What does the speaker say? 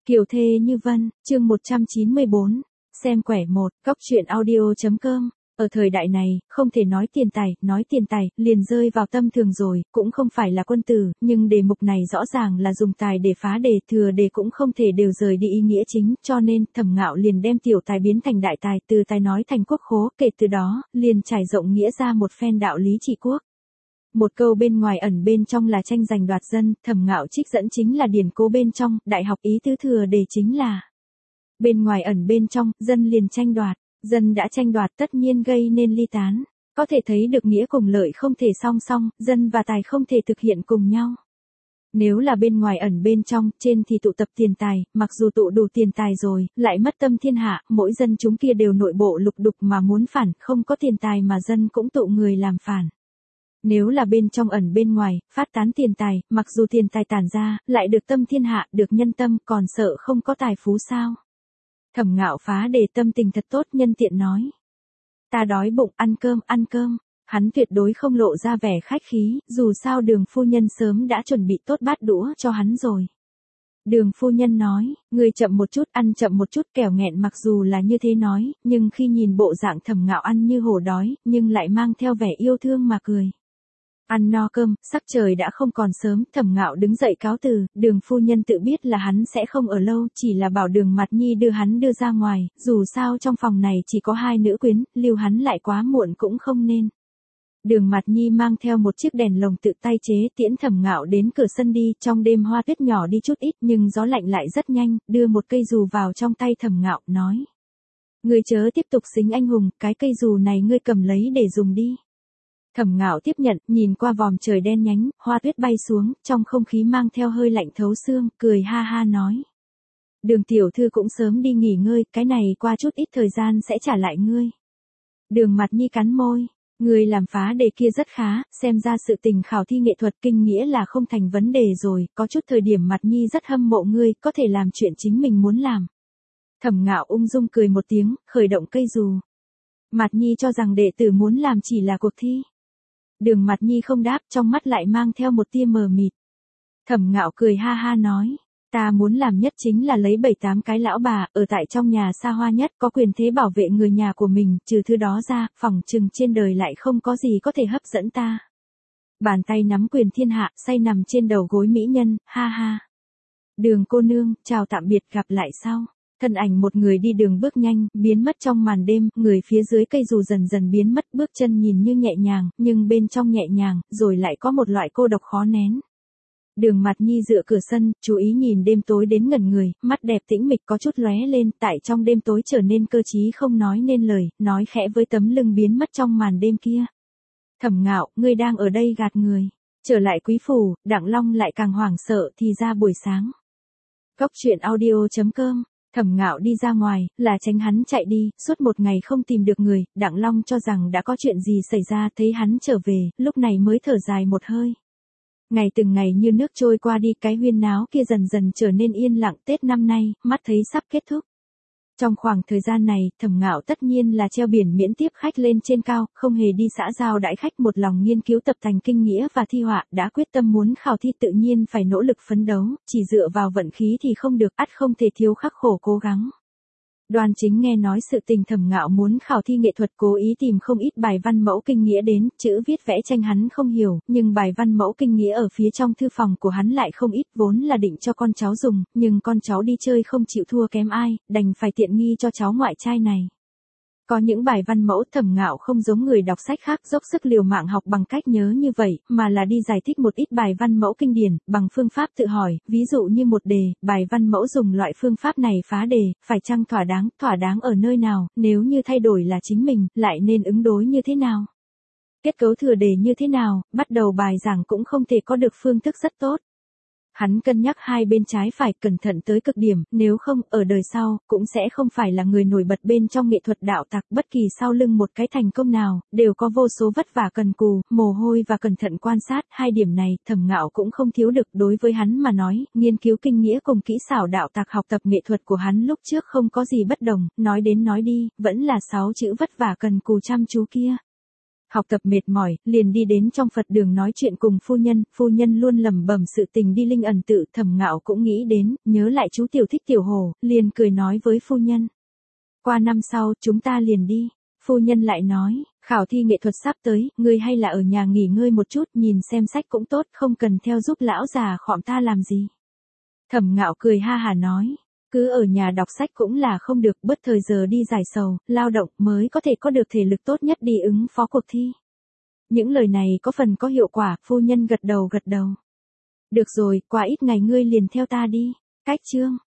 Kiều thê như vân, chương 194, xem quẻ một, góc truyện audio.com. Ở thời đại này, không thể nói tiền tài, liền rơi vào tâm thường rồi, cũng không phải là quân tử, nhưng đề mục này rõ ràng là dùng tài để phá đề, thừa đề cũng không thể đều rời đi ý nghĩa chính, cho nên, Thẩm Ngạo liền đem tiểu tài biến thành đại tài, từ tài nói thành quốc khố, kể từ đó, liền trải rộng nghĩa ra một phen đạo lý trị quốc. Một câu bên ngoài ẩn bên trong là tranh giành đoạt dân, Thẩm Ngạo trích dẫn chính là điển cố bên trong, đại học ý tứ thừa đề chính là bên ngoài ẩn bên trong, dân liền tranh đoạt, dân đã tranh đoạt tất nhiên gây nên ly tán, có thể thấy được nghĩa cùng lợi không thể song song, dân và tài không thể thực hiện cùng nhau. Nếu là bên ngoài ẩn bên trong, trên thì tụ tập tiền tài, mặc dù tụ đủ tiền tài rồi, lại mất tâm thiên hạ, mỗi dân chúng kia đều nội bộ lục đục mà muốn phản, không có tiền tài mà dân cũng tụ người làm phản. Nếu là bên trong ẩn bên ngoài, phát tán tiền tài, mặc dù tiền tài tản ra, lại được tâm thiên hạ, được nhân tâm, còn sợ không có tài phú sao? Thẩm Ngạo phá đề tâm tình thật tốt, nhân tiện nói. Ta đói bụng, ăn cơm. Hắn tuyệt đối không lộ ra vẻ khách khí, dù sao Đường phu nhân sớm đã chuẩn bị tốt bát đũa cho hắn rồi. Đường phu nhân nói, ngươi chậm một chút, ăn chậm một chút, kẻo nghẹn. Mặc dù là như thế nói, nhưng khi nhìn bộ dạng Thẩm Ngạo ăn như hổ đói, nhưng lại mang theo vẻ yêu thương mà cười. Ăn no cơm, sắc trời đã không còn sớm, Thẩm Ngạo đứng dậy cáo từ, Đường phu nhân tự biết là hắn sẽ không ở lâu, chỉ là bảo Đường Mạt Nhi đưa hắn đưa ra ngoài, dù sao trong phòng này chỉ có hai nữ quyến, lưu hắn lại quá muộn cũng không nên. Đường Mạt Nhi mang theo một chiếc đèn lồng tự tay chế tiễn Thẩm Ngạo đến cửa sân đi, trong đêm hoa tuyết nhỏ đi chút ít nhưng gió lạnh lại rất nhanh, đưa một cây dù vào trong tay Thẩm Ngạo, nói. Ngươi chớ tiếp tục xính anh hùng, cái cây dù này ngươi cầm lấy để dùng đi. Thẩm Ngạo tiếp nhận, nhìn qua vòm trời đen nhánh, hoa tuyết bay xuống, trong không khí mang theo hơi lạnh thấu xương, cười ha ha nói. Đường tiểu thư cũng sớm đi nghỉ ngơi, cái này qua chút ít thời gian sẽ trả lại ngươi. Đường Mạt Nhi cắn môi, ngươi làm phá đề kia rất khá, xem ra sự tình khảo thi nghệ thuật kinh nghĩa là không thành vấn đề rồi, có chút thời điểm Mạt Nhi rất hâm mộ ngươi, có thể làm chuyện chính mình muốn làm. Thẩm Ngạo ung dung cười một tiếng, khởi động cây dù. Mạt Nhi cho rằng đệ tử muốn làm chỉ là cuộc thi. Đường Mạt Nhi không đáp, trong mắt lại mang theo một tia mờ mịt. Thẩm Ngạo cười ha ha nói, ta muốn làm nhất chính là lấy 7-8 cái lão bà, ở tại trong nhà xa hoa nhất, có quyền thế bảo vệ người nhà của mình, trừ thứ đó ra, phỏng chừng trên đời lại không có gì có thể hấp dẫn ta. Bàn tay nắm quyền thiên hạ, say nằm trên đầu gối mỹ nhân, ha ha. Đường cô nương, chào tạm biệt, gặp lại sau. Thân ảnh một người đi đường bước nhanh, biến mất trong màn đêm, người phía dưới cây dù dần dần biến mất, bước chân nhìn như nhẹ nhàng, nhưng bên trong nhẹ nhàng, rồi lại có một loại cô độc khó nén. Đường Mạt Nhi dựa cửa sân, chú ý nhìn đêm tối đến ngẩn người, mắt đẹp tĩnh mịch có chút lóe lên, tại trong đêm tối trở nên cơ trí không nói nên lời, nói khẽ với tấm lưng biến mất trong màn đêm kia. Thẩm Ngạo, ngươi đang ở đây gạt người. Trở lại quý phủ, Đặng Long lại càng hoảng sợ, thì ra buổi sáng. Góc truyện audio.com. Thẩm Ngạo đi ra ngoài, là tránh hắn chạy đi, suốt một ngày không tìm được người, Đặng Long cho rằng đã có chuyện gì xảy ra, thấy hắn trở về, lúc này mới thở dài một hơi. Ngày từng ngày như nước trôi qua đi, cái huyên náo kia dần dần trở nên yên lặng, Tết năm nay, mắt thấy sắp kết thúc. Trong khoảng thời gian này, Thẩm Ngạo tất nhiên là treo biển miễn tiếp khách lên trên cao, không hề đi xã giao đãi khách, một lòng nghiên cứu tập thành kinh nghĩa và thi họa, đã quyết tâm muốn khảo thi tự nhiên phải nỗ lực phấn đấu, chỉ dựa vào vận khí thì không được, ắt không thể thiếu khắc khổ cố gắng. Đoan Chính nghe nói sự tình Thẩm Ngạo muốn khảo thi nghệ thuật, cố ý tìm không ít bài văn mẫu kinh nghĩa đến, chữ viết vẽ tranh hắn không hiểu, nhưng bài văn mẫu kinh nghĩa ở phía trong thư phòng của hắn lại không ít, vốn là định cho con cháu dùng, nhưng con cháu đi chơi không chịu thua kém ai, đành phải tiện nghi cho cháu ngoại trai này. Có những bài văn mẫu Thẩm Ngạo không giống người đọc sách khác dốc sức liều mạng học bằng cách nhớ như vậy, mà là đi giải thích một ít bài văn mẫu kinh điển, bằng phương pháp tự hỏi, ví dụ như một đề, bài văn mẫu dùng loại phương pháp này phá đề, phải chăng thỏa đáng ở nơi nào, nếu như thay đổi là chính mình, lại nên ứng đối như thế nào. Kết cấu thừa đề như thế nào, bắt đầu bài giảng cũng không thể có được phương thức rất tốt. Hắn cân nhắc hai bên trái phải, cẩn thận tới cực điểm, nếu không, ở đời sau, cũng sẽ không phải là người nổi bật bên trong nghệ thuật đạo tặc, bất kỳ sau lưng một cái thành công nào, đều có vô số vất vả cần cù, mồ hôi và cẩn thận quan sát, hai điểm này, Thẩm Ngạo cũng không thiếu được, đối với hắn mà nói, nghiên cứu kinh nghĩa cùng kỹ xảo đạo tặc học tập nghệ thuật của hắn lúc trước không có gì bất đồng, nói đến nói đi, vẫn là 6 chữ vất vả cần cù chăm chú kia. Học tập mệt mỏi, liền đi đến trong Phật đường nói chuyện cùng phu nhân luôn lẩm bẩm sự tình đi linh ẩn tự. Thẩm Ngạo cũng nghĩ đến, nhớ lại chú tiểu thích tiểu hồ, liền cười nói với phu nhân. Qua năm sau, chúng ta liền đi. Phu nhân lại nói, khảo thi nghệ thuật sắp tới, ngươi hay là ở nhà nghỉ ngơi một chút, nhìn xem sách cũng tốt, không cần theo giúp lão già khọm ta làm gì. Thẩm Ngạo cười ha hà nói, cứ ở nhà đọc sách cũng là không được, bớt thời giờ đi giải sầu, lao động mới có thể có được thể lực tốt nhất đi ứng phó cuộc thi. Những lời này có phần có hiệu quả, phu nhân gật đầu. Được rồi, qua ít ngày ngươi liền theo ta đi. Cách chương